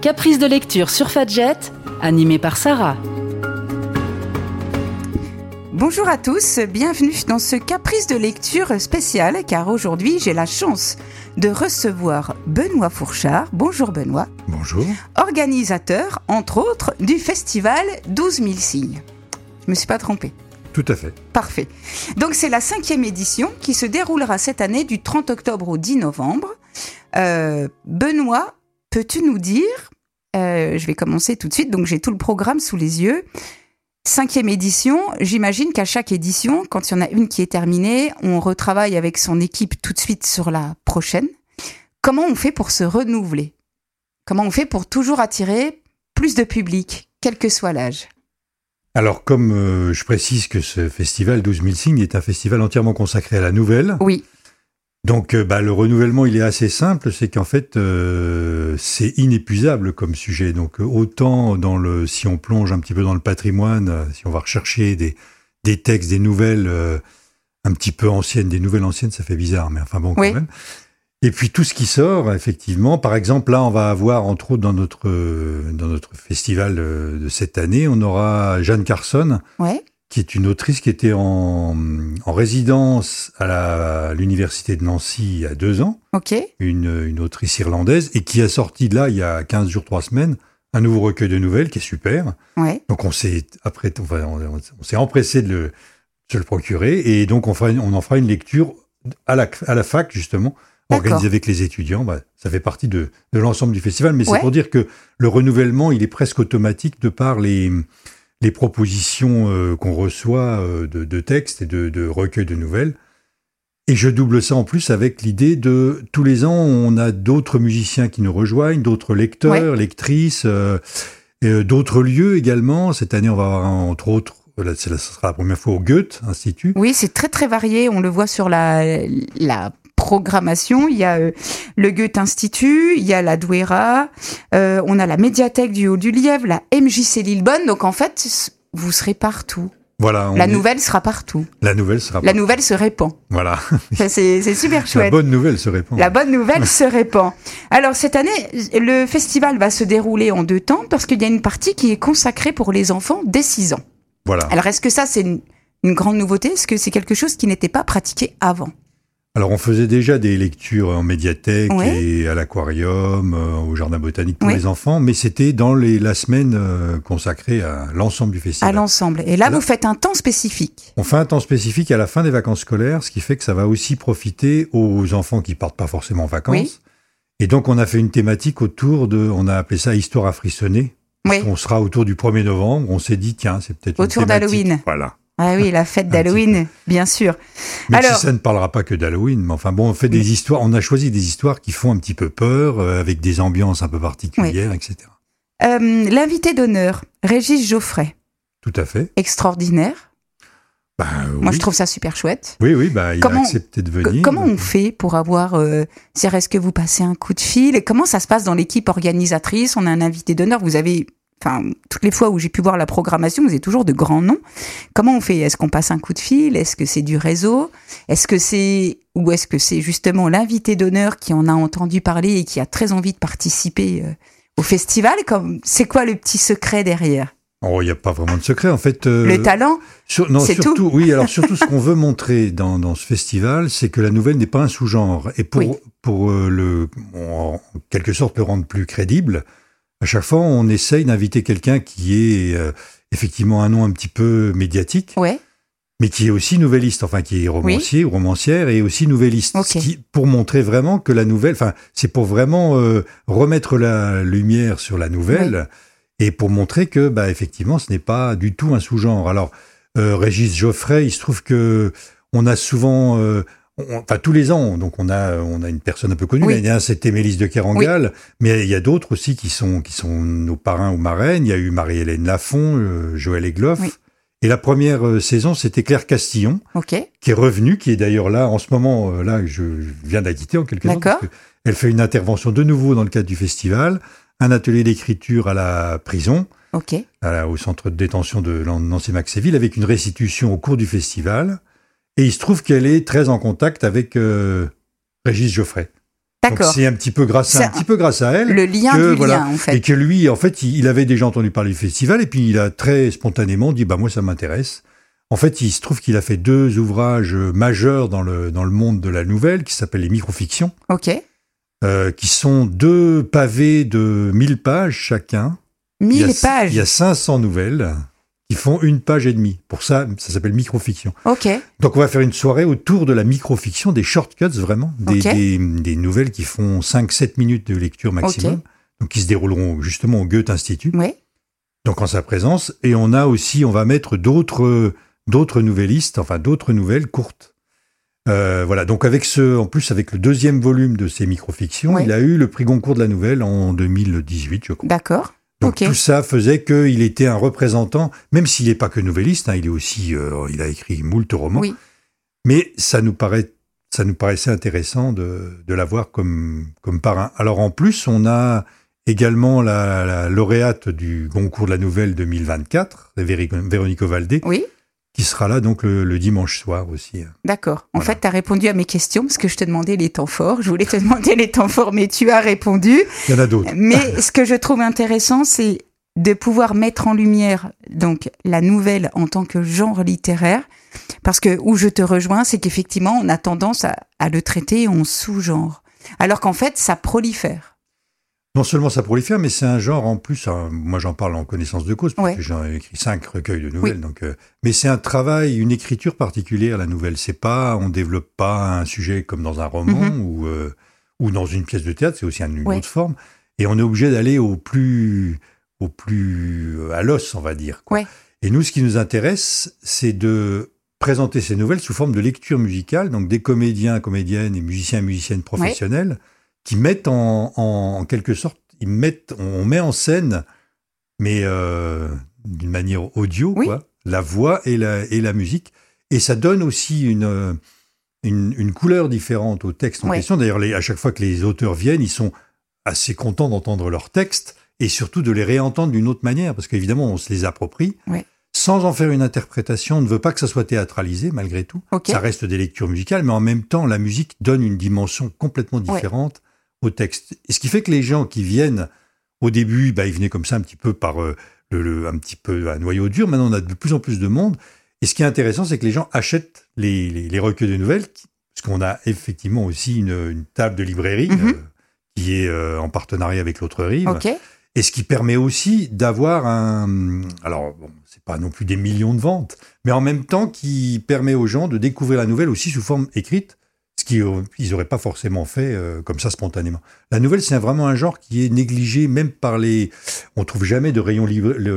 Caprice de lecture sur Fadjet, animé par Sarah. Bonjour à tous, bienvenue dans ce Caprice de lecture spécial, car aujourd'hui j'ai la chance de recevoir Benoît Fourchard. Bonjour Benoît. Bonjour. Organisateur, entre autres, du festival 12 000 signes. Je me suis pas trompée. Tout à fait. Parfait. Donc c'est la 5e édition qui se déroulera cette année du 30 octobre au 10 novembre. Benoît, peux-tu nous dire, je vais commencer tout de suite, donc j'ai tout le programme sous les yeux. 5e édition, j'imagine qu'à chaque édition, quand il y en a une qui est terminée, on retravaille avec son équipe tout de suite sur la prochaine. Comment on fait pour se renouveler ? Comment on fait pour toujours attirer plus de public, quel que soit l'âge ? Alors, comme je précise que ce festival 12 000 signes est un festival entièrement consacré à la nouvelle. Oui. Donc, le renouvellement, il est assez simple, c'est qu'en fait, c'est inépuisable comme sujet. Donc, autant si on plonge un petit peu dans le patrimoine, si on va rechercher des textes, des nouvelles un petit peu anciennes, des nouvelles anciennes, ça fait bizarre, mais enfin bon, quand même. Et puis, tout ce qui sort, effectivement, par exemple, là, on va avoir, entre autres, dans notre festival de cette année, on aura Jeanne Carson, qui est une autrice qui était en résidence à l'université de Nancy il y a 2 ans. Ok. Une autrice irlandaise, et qui a sorti là, il y a 15 jours, 3 semaines, un nouveau recueil de nouvelles qui est super. Ouais. Donc on s'est empressé de se le procurer, et donc on en fera une lecture à la fac, justement, organisée avec les étudiants. Ça fait partie de l'ensemble du festival, mais c'est pour dire que le renouvellement, il est presque automatique de par les propositions qu'on reçoit de textes et de recueils de nouvelles. Et je double ça en plus avec l'idée de, tous les ans, on a d'autres musiciens qui nous rejoignent, d'autres lecteurs, lectrices, d'autres lieux également. Cette année, on va avoir, entre autres, ce sera la première fois au Goethe Institut. Oui, c'est très très varié, on le voit sur la programmation. Il y a le Goethe Institut, il y a la Douéra, on a la médiathèque du Haut-du-Lièvre, la MJC Lillebonne. Donc en fait, vous serez partout. Voilà. La nouvelle sera partout. La nouvelle se répand. Voilà. C'est super chouette. La bonne nouvelle se répand. La bonne nouvelle se répand. Alors cette année, le festival va se dérouler en 2 temps parce qu'il y a une partie qui est consacrée pour les enfants dès 6 ans. Voilà. Alors est-ce que ça c'est une grande nouveauté ? Est-ce que c'est quelque chose qui n'était pas pratiqué avant ? Alors, on faisait déjà des lectures en médiathèque et à l'aquarium, au jardin botanique pour les enfants, mais c'était dans la semaine consacrée à l'ensemble du festival. À l'ensemble. Et là, vous faites un temps spécifique. On fait un temps spécifique à la fin des vacances scolaires, ce qui fait que ça va aussi profiter aux enfants qui partent pas forcément en vacances. Oui. Et donc, on a fait une thématique on a appelé ça Histoire à frissonner. On sera autour du 1er novembre. On s'est dit, tiens, c'est peut-être autour une thématique. d'Halloween. Voilà. Ah oui, la fête d'Halloween, bien sûr. Même si ça ne parlera pas que d'Halloween, mais enfin bon, on fait des histoires, on a choisi des histoires qui font un petit peu peur, avec des ambiances un peu particulières, etc. L'invité d'honneur, Régis Geoffrey. Tout à fait. Extraordinaire. Moi, je trouve ça super chouette. Oui, il a accepté de venir. Comment on fait pour avoir... est-ce que vous passez un coup de fil ? Comment ça se passe dans l'équipe organisatrice ? On a un invité d'honneur, vous avez... toutes les fois où j'ai pu voir la programmation, vous avez toujours de grands noms. Comment on fait ? Est-ce qu'on passe un coup de fil ? Est-ce que c'est du réseau ? Est-ce que c'est justement l'invité d'honneur qui en a entendu parler et qui a très envie de participer au festival ? C'est quoi le petit secret derrière ? Oh, il n'y a pas vraiment de secret, en fait. Le talent, c'est surtout, tout. Oui, alors surtout ce qu'on veut montrer dans ce festival, c'est que la nouvelle n'est pas un sous-genre. Et pour en quelque sorte, le rendre plus crédible, à chaque fois, on essaye d'inviter quelqu'un qui est effectivement un nom un petit peu médiatique, mais qui est aussi nouvelliste, enfin qui est romancier ou romancière et aussi nouvelliste, pour montrer vraiment que la nouvelle, c'est pour vraiment remettre la lumière sur la nouvelle et pour montrer que, effectivement, ce n'est pas du tout un sous-genre. Alors, Régis Geoffrey, il se trouve que on a souvent... tous les ans, donc on a une personne un peu connue. L'année dernière, c'était Mélisse de Kerangal, mais il y a d'autres aussi qui sont nos parrains ou marraines. Il y a eu Marie-Hélène Lafont, Joël Egloff. Et la première saison, c'était Claire Castillon, qui est revenue, qui est d'ailleurs là, en ce moment, là, je viens d'acquitter en quelque sorte. Parce elle fait une intervention de nouveau dans le cadre du festival, un atelier d'écriture à la prison, au centre de détention de Nancy-Maxéville, avec une restitution au cours du festival. Et il se trouve qu'elle est très en contact avec Régis Geoffrey. D'accord. Donc c'est un petit peu grâce à elle. Le lien du lien, en fait. Et que lui, en fait, il avait déjà entendu parler du festival, et puis il a très spontanément dit, moi, ça m'intéresse. En fait, il se trouve qu'il a fait 2 ouvrages majeurs dans le monde de la nouvelle, qui s'appellent les microfictions. Ok. Qui sont 2 pavés de 1000 pages chacun. 1000 pages. Il y a 500 nouvelles qui font 1 page et demie. Pour ça s'appelle microfiction. Ok. Donc on va faire une soirée autour de la microfiction, des shortcuts vraiment, des nouvelles qui font 5-7 minutes de lecture maximum, donc qui se dérouleront justement au Goethe Institut. Oui. Donc en sa présence. Et on va mettre d'autres nouvellistes, enfin d'autres nouvelles courtes. Voilà, donc en plus avec le 2e volume de ces microfictions, il a eu le prix Goncourt de la nouvelle en 2018, je crois. D'accord. Donc tout ça faisait qu'il était un représentant, même s'il n'est pas que nouvelliste, il est aussi, il a écrit moult romans, mais ça nous paraissait intéressant de l'avoir comme parrain. Alors en plus, on a également la lauréate du Goncourt de la nouvelle 2024, Véronique Ovaldé, qui sera là donc le dimanche soir aussi. D'accord. En fait, tu as répondu à mes questions parce que je te demandais les temps forts. Je voulais te demander les temps forts, mais tu as répondu. Il y en a d'autres. Mais ce que je trouve intéressant, c'est de pouvoir mettre en lumière donc la nouvelle en tant que genre littéraire. Parce que où je te rejoins, c'est qu'effectivement, on a tendance à le traiter en sous-genre. Alors qu'en fait, ça prolifère. Non seulement ça prolifère, mais c'est un genre en plus, moi j'en parle en connaissance de cause, parce que j'ai écrit 5 recueils de nouvelles, mais c'est un travail, une écriture particulière, la nouvelle. On développe pas un sujet comme dans un roman ou dans une pièce de théâtre, c'est aussi une autre forme, et on est obligé d'aller au plus à l'os, on va dire. Et nous, ce qui nous intéresse, c'est de présenter ces nouvelles sous forme de lecture musicale, donc des comédiens, comédiennes et musiciens et musiciennes professionnels, qui mettent en quelque sorte, on met en scène, mais d'une manière audio, la voix et la musique. Et ça donne aussi une couleur différente au texte en question. D'ailleurs, à chaque fois que les auteurs viennent, ils sont assez contents d'entendre leurs textes et surtout de les réentendre d'une autre manière, parce qu'évidemment, on se les approprie. Sans en faire une interprétation, on ne veut pas que ça soit théâtralisé, malgré tout. Ça reste des lectures musicales, mais en même temps, la musique donne une dimension complètement différente au texte. Et ce qui fait que les gens qui viennent, au début, ils venaient comme ça un petit peu par un petit peu un noyau dur. Maintenant, on a de plus en plus de monde. Et ce qui est intéressant, c'est que les gens achètent les recueils de nouvelles, parce qu'on a effectivement aussi une table de librairie qui est en partenariat avec l'autre rive. Et ce qui permet aussi d'avoir alors, c'est pas non plus des millions de ventes, mais en même temps qui permet aux gens de découvrir la nouvelle aussi sous forme écrite, ce qu'ils n'auraient pas forcément fait comme ça spontanément. La nouvelle, c'est vraiment un genre qui est négligé, même par on trouve jamais de rayon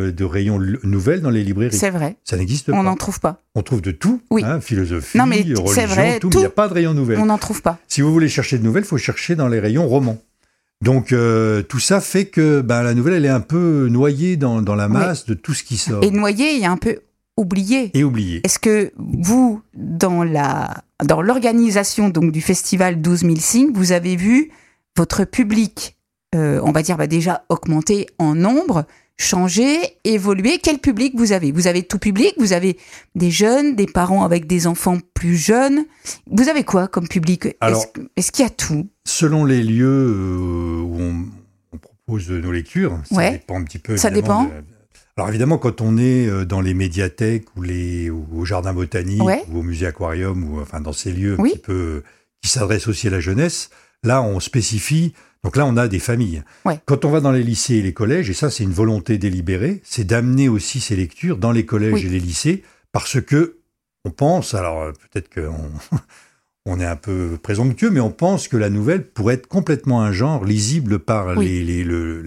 nouvelles dans les librairies. C'est vrai. Ça n'existe pas. On n'en trouve pas. On trouve de tout, philosophie, religion, c'est vrai, tout, mais il n'y a pas de rayon nouvelles. On n'en trouve pas. Si vous voulez chercher de nouvelles, il faut chercher dans les rayons romans. Donc tout ça fait que la nouvelle, elle est un peu noyée dans la masse de tout ce qui sort. Et noyée, et un peu oubliée. Et oubliée. Est-ce que vous, dans l'organisation donc du festival 12 000 signes, vous avez vu votre public, on va dire déjà augmenter en nombre, changer, évoluer? Quel public vous avez? Vous avez tout public? Vous avez des jeunes, des parents avec des enfants plus jeunes? Vous avez quoi comme public? Alors, est-ce qu'il y a tout? Selon les lieux où on propose nos lectures, ça dépend un petit peu. Ça dépend. Alors évidemment, quand on est dans les médiathèques ou au jardin botanique ou au musée aquarium ou dans ces lieux un petit peu qui s'adressent aussi à la jeunesse, là on spécifie. Donc là, on a des familles. Quand on va dans les lycées et les collèges, et ça, c'est une volonté délibérée, c'est d'amener aussi ces lectures dans les collèges et les lycées, parce que on pense, alors peut-être qu'on est un peu présomptueux, mais on pense que la nouvelle pourrait être complètement un genre lisible par les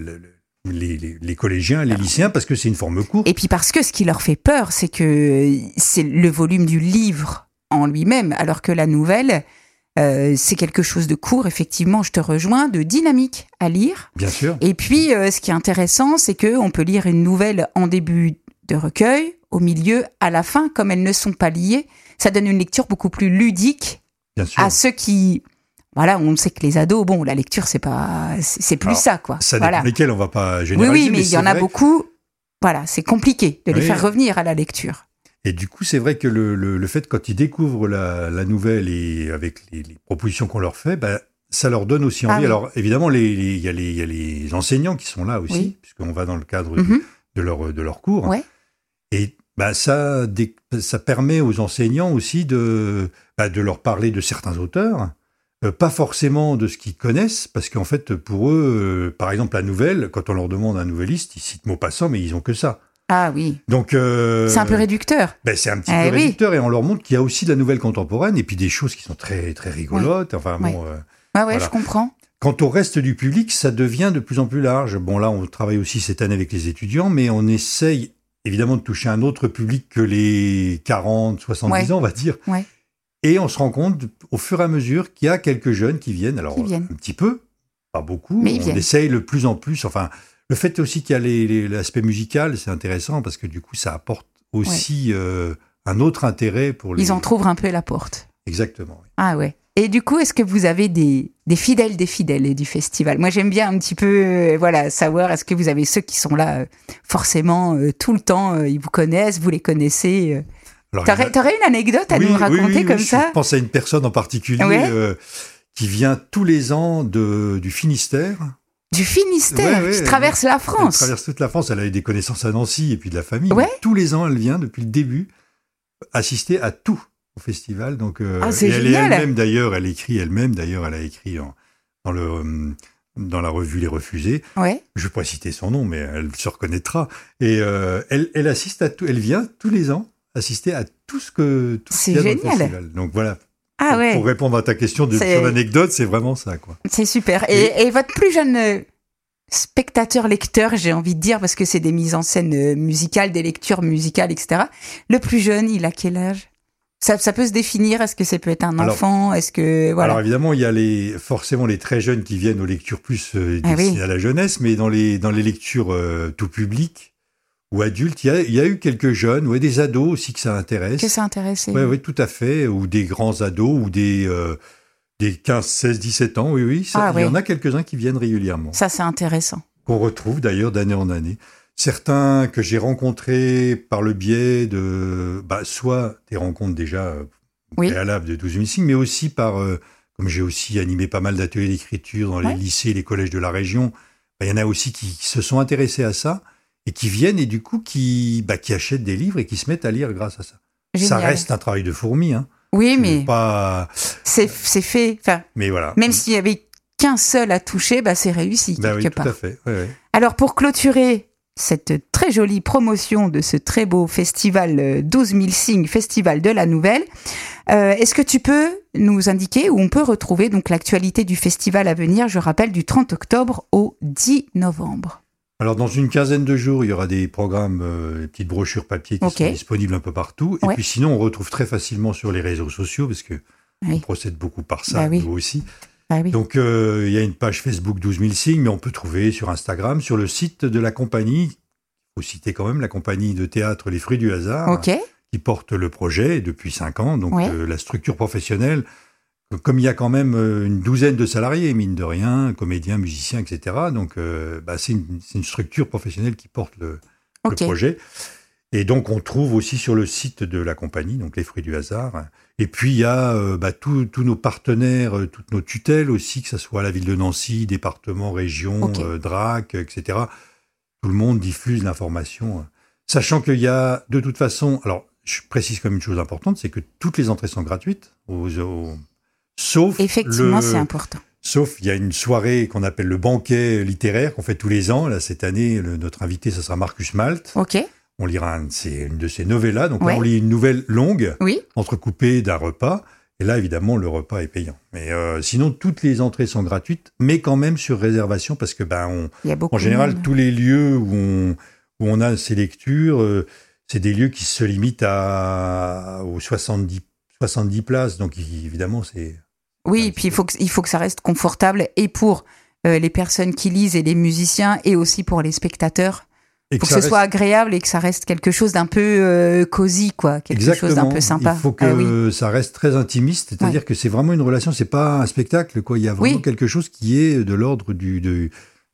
collégiens, les lycéens, parce que c'est une forme courte. Et puis parce que ce qui leur fait peur, c'est que c'est le volume du livre en lui-même, alors que la nouvelle... c'est quelque chose de court, effectivement, je te rejoins, de dynamique à lire. Bien sûr. Et puis, ce qui est intéressant, c'est qu'on peut lire une nouvelle en début de recueil, au milieu, à la fin, comme elles ne sont pas liées. Ça donne une lecture beaucoup plus ludique à ceux qui... Voilà, on sait que les ados, la lecture, c'est plus ça, quoi. Ça dépend lesquels, on va pas généraliser. Oui, mais il y en a beaucoup, c'est compliqué de les faire revenir à la lecture. Et du coup, c'est vrai que le fait, quand ils découvrent la nouvelle et avec les propositions qu'on leur fait, ça leur donne aussi envie. Ah oui. Alors, évidemment, il y a les enseignants qui sont là aussi, Oui. puisqu'on va dans le cadre Mhm. de leur cours. Ouais. Et ça permet aux enseignants aussi de leur parler de certains auteurs, pas forcément de ce qu'ils connaissent, parce qu'en fait, pour eux, par exemple, la nouvelle, quand on leur demande un nouvelliste, ils citent Maupassant, mais ils ont que ça. Ah oui. Donc, C'est un peu réducteur. c'est un petit Eh peu oui. réducteur, et on leur montre qu'il y a aussi de la nouvelle contemporaine, et puis des choses qui sont très, très rigolotes. Enfin, Ouais. bon... Ouais, Voilà. je comprends. Quant au reste du public, ça devient de plus en plus large. Bon, là, on travaille aussi cette année avec les étudiants, mais on essaye évidemment de toucher un autre public que les 40, 70 ans, on va dire. Ouais. Et on se rend compte, au fur et à mesure, qu'il y a quelques jeunes qui viennent. Alors, Qui viennent. un petit peu, pas beaucoup. Mais ils on viennent. essaye le plus en plus. Enfin, le fait aussi qu'il y a l'aspect musical, c'est intéressant parce que du coup, ça apporte aussi un autre intérêt pour les... Ils entr'ouvrent un peu la porte. Exactement. Oui. Ah ouais. Et du coup, est-ce que vous avez des fidèles du festival? Moi, j'aime bien un petit peu savoir, est-ce que vous avez ceux qui sont là forcément tout le temps, ils vous connaissent, vous les connaissez Alors, T'aurais une anecdote à nous raconter comme ça? Je pense à une personne en particulier qui vient tous les ans du Finistère. Du Finistère, qui traverse la France. Elle traverse toute la France. Elle a eu des connaissances à Nancy et puis de la famille. Ouais. Tous les ans, elle vient depuis le début assister à tout au festival. Donc, c'est et génial. elle-même d'ailleurs, elle a écrit dans la revue Les Refusés. Ouais. Je ne vais pas citer son nom, mais elle se reconnaîtra. Et elle assiste à tout. Elle vient tous les ans assister à tout ce qu'il y a dans le festival. Donc voilà. Ah ouais. Pour répondre à ta question de son anecdote, c'est vraiment ça, quoi. C'est super. Et votre plus jeune spectateur-lecteur, j'ai envie de dire, parce que c'est des mises en scène musicales, des lectures musicales, etc. Le plus jeune, il a quel âge? Ça peut se définir. Est-ce que ça peut être un enfant? Est-ce que voilà. Alors évidemment, il y a forcément les très jeunes qui viennent aux lectures plus destinées à la jeunesse, mais dans les lectures tout public ou adultes, il y a eu quelques jeunes, des ados aussi que ça intéresse. Que ça intéresse. Oui, tout à fait, ou des grands ados ou des 15, 16, 17 ans. Oui, il y en a quelques-uns qui viennent régulièrement. Ça, c'est intéressant. Qu'on retrouve d'ailleurs d'année en année. Certains que j'ai rencontrés par le biais de soit des rencontres déjà préalables de 12 000 signes, mais aussi comme j'ai aussi animé pas mal d'ateliers d'écriture dans les lycées, les collèges de la région, il y en a aussi qui se sont intéressés à ça et qui viennent et du coup qui achètent des livres et qui se mettent à lire grâce à ça. Génial. Ça reste un travail de fourmi. Hein. Oui, mais c'est fait. Enfin, mais voilà. Même s'il y avait qu'un seul à toucher, c'est réussi quelque part. Tout à fait. Ouais. Alors pour clôturer cette très jolie promotion de ce très beau festival 12 000 signes, festival de la nouvelle, est-ce que tu peux nous indiquer où on peut retrouver donc l'actualité du festival à venir, je rappelle, du 30 octobre au 10 novembre? Alors, dans une quinzaine de jours, il y aura des programmes, des petites brochures papier qui sont disponibles un peu partout. Et puis sinon, on retrouve très facilement sur les réseaux sociaux, parce que on procède beaucoup par ça, nous aussi. Donc, il y a une page Facebook 12 000 signes, mais on peut trouver sur Instagram, sur le site de la compagnie. Il faut citer quand même la compagnie de théâtre Les Fruits du Hasard, qui porte le projet depuis 5 ans. Donc, la structure professionnelle, comme il y a quand même une douzaine de salariés, mine de rien, comédiens, musiciens, etc. Donc, c'est une structure professionnelle qui porte le projet. Et donc, on trouve aussi sur le site de la compagnie, donc Les Fruits du Hasard. Et puis, il y a tous nos partenaires, toutes nos tutelles aussi, que ce soit la ville de Nancy, département, région, DRAC, etc. Tout le monde diffuse l'information. Sachant qu'il y a, de toute façon... Alors, je précise comme une chose importante, c'est que toutes les entrées sont gratuites, sauf... Effectivement, c'est important. Sauf, il y a une soirée qu'on appelle le banquet littéraire, qu'on fait tous les ans. Là, cette année, notre invité, ce sera Marcus Malt. On lira une de ses novellas. Donc là, on lit une nouvelle longue, entrecoupée d'un repas. Et là, évidemment, le repas est payant. Mais sinon, toutes les entrées sont gratuites, mais quand même sur réservation, parce que en général, tous les lieux où on a ces lectures, c'est des lieux qui se limitent aux 70 places. Donc évidemment, c'est... Oui, et puis il faut que ça reste confortable, et pour les personnes qui lisent et les musiciens, et aussi pour les spectateurs. Il faut que ce soit agréable et que ça reste quelque chose d'un peu cosy, quoi. Quelque chose d'un peu sympa. Il faut que ça reste très intimiste, c'est-à-dire que c'est vraiment une relation, c'est pas un spectacle, quoi. Il y a vraiment quelque chose qui est de l'ordre de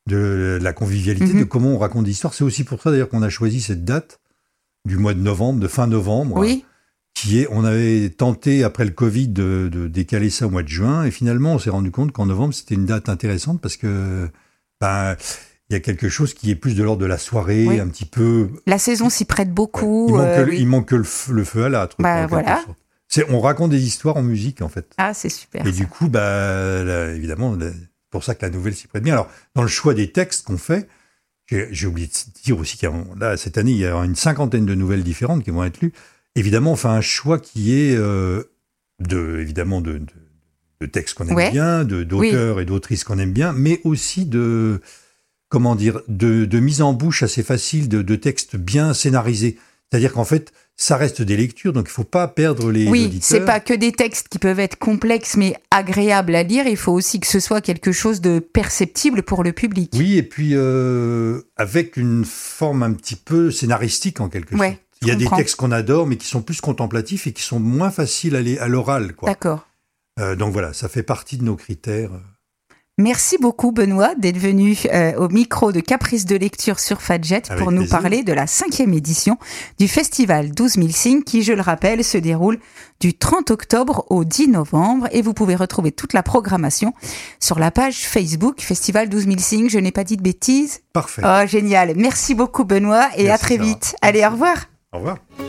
la convivialité, de comment on raconte l'histoire. C'est aussi pour ça, d'ailleurs, qu'on a choisi cette date du mois de novembre, de fin novembre, qui on avait tenté après le Covid de décaler ça au mois de juin, et finalement on s'est rendu compte qu'en novembre c'était une date intéressante parce que il y a quelque chose qui est plus de l'ordre de la soirée, un petit peu. La saison s'y prête beaucoup. Il manque que le feu à l'âtre. Voilà. On raconte des histoires en musique en fait. Ah, c'est super. Et du coup, évidemment, c'est pour ça que la nouvelle s'y prête bien. Alors, dans le choix des textes qu'on fait, j'ai oublié de dire aussi cette année, il y a une 50aine de nouvelles différentes qui vont être lues. Évidemment, on fait un choix qui est de textes qu'on aime bien, d'auteurs et d'autrices qu'on aime bien, mais aussi de mise en bouche assez facile de textes bien scénarisés. C'est-à-dire qu'en fait, ça reste des lectures, donc il ne faut pas perdre les auditeurs. Oui, c'est pas que des textes qui peuvent être complexes, mais agréables à lire. Il faut aussi que ce soit quelque chose de perceptible pour le public. Oui, et puis avec une forme un petit peu scénaristique en quelque sorte. Il y a des textes qu'on adore, mais qui sont plus contemplatifs et qui sont moins faciles à l'oral, quoi. D'accord. Donc voilà, ça fait partie de nos critères. Merci beaucoup Benoît d'être venu au micro de Caprice de lecture sur Fadjet pour nous parler de la 5e édition du festival 12 000 signes qui, je le rappelle, se déroule du 30 octobre au 10 novembre et vous pouvez retrouver toute la programmation sur la page Facebook Festival 12 000 signes. Je n'ai pas dit de bêtises. Parfait. Oh, génial. Merci beaucoup Benoît et à très vite. Allez, au revoir. Au revoir.